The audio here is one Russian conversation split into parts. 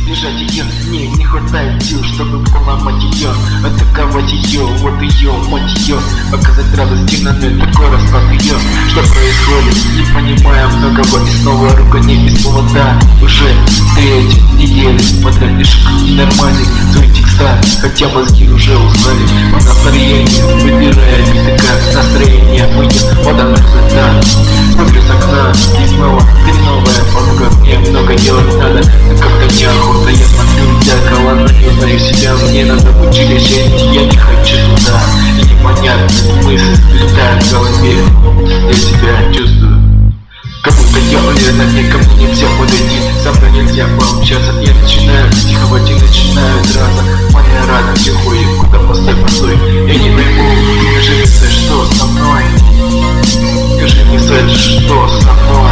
избежать ее, мне не хватает сил, чтобы поломать ее, атаковать ее, вот ее, мать ее, показать радости на ноль, такой расклад ее. Что происходит, не понимая многого, и снова ругань без повода. Уже третья неделя подряд лишь ненормальный свои текста, хотя мозги уже устали по настроению, выбирая биты как настроение, выйдет вода на результат. Смотрю с окна и снова хреновая погода, мне много делать надо, но как-то неохота. Я смотрю в зеркало, но не узнаю себя, мне надо в училище, я не хочу туда. И непонятные мысли летают в голове, я себя чувствую, как будто я уверен, мне ко мне нельзя подойти, со мной нельзя пообщаться. Я начинаю психовать и начинаю драться, моя радость уходит куда, постой, я не пойму, скажи мне, Сет, что со мной? Скажи мне, Сет, что со мной?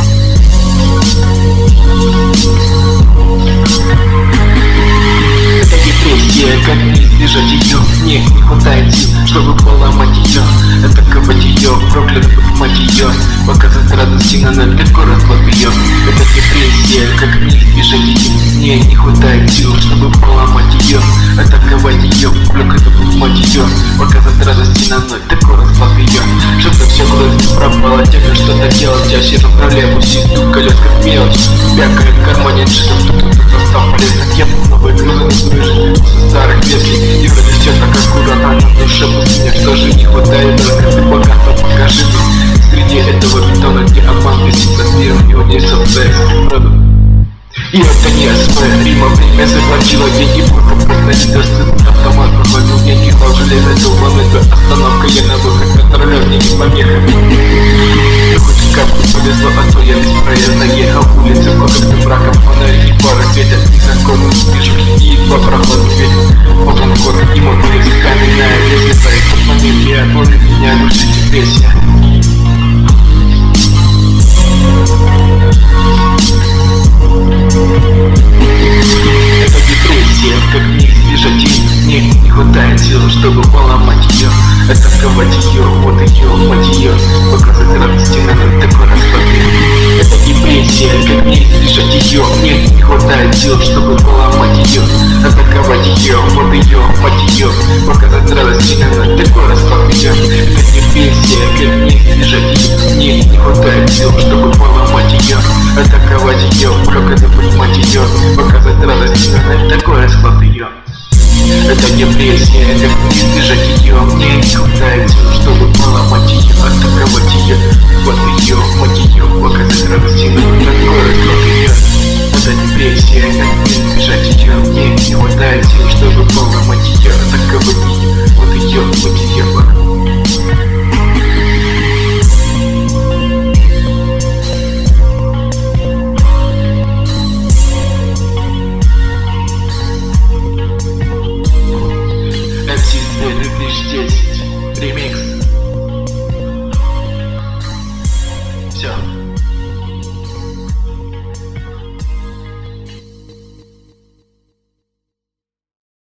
Это депрессия, как не избежать ее, мне не хватает сил, чтобы поломать ее, атаковать ее, проклятую мать ее, показать радости на ноль, такой расклад ее. Это депрессия, как не избежать ее, мне не хватает сил, чтобы поломать ее, атаковать ее, проклятую мать ее, показать радости на ноль, такой расклад ее. Что-то все куда-то пропало, тебе что-то делать, я сижу в троллейбусе, иду колес как мелочь, бякает в кармане джинсов, тут состав полезных, я новые грузы на свежие, со старых песней, и вроде все так аккуратно на душе пустыня, что же не хватает, только ты богато покажи мне, среди этого бетона, где обман висит над миром, и он есть секс, правда. И это не СП, Рима время заплатила деньги, просто недоступный автомат проходил деньги, клал железной долбаной остановка, я на выход контроля, мне не помеха. Ну хоть капку повезло, а то я беспроездно ехал улицы, покрыты браком, фонари и пары светят, незаконно вижу, и едва прохладный ветер. Вот он вход, и мой пылец каменная лестница, и в тот момент я отложит меня душит депрессия. Это депрессия, как не избежать ее, мне не хватает сил, чтобы поломать ее, атаковать ее, вот ее, мать ее, показать радости на ноль, такой расклад. Это депрессия, как не избежать ее, мне не хватает сил, чтобы поломать ее, атаковать ее, вот ее, мать ее, показать радости на ноль, такой расклад. Это депрессия, как не избежать ее, мне не хватает сил, чтобы поломать ее, атаковать ее, проклятую мать ее, показать радость на ноль, такой расклад ее. Это депрессия, как не избежать ее, мне не хватает сил, чтобы поломать ее, атаковать ее, вот ее, мать ее, показать радость на ноль, такой расклад ее.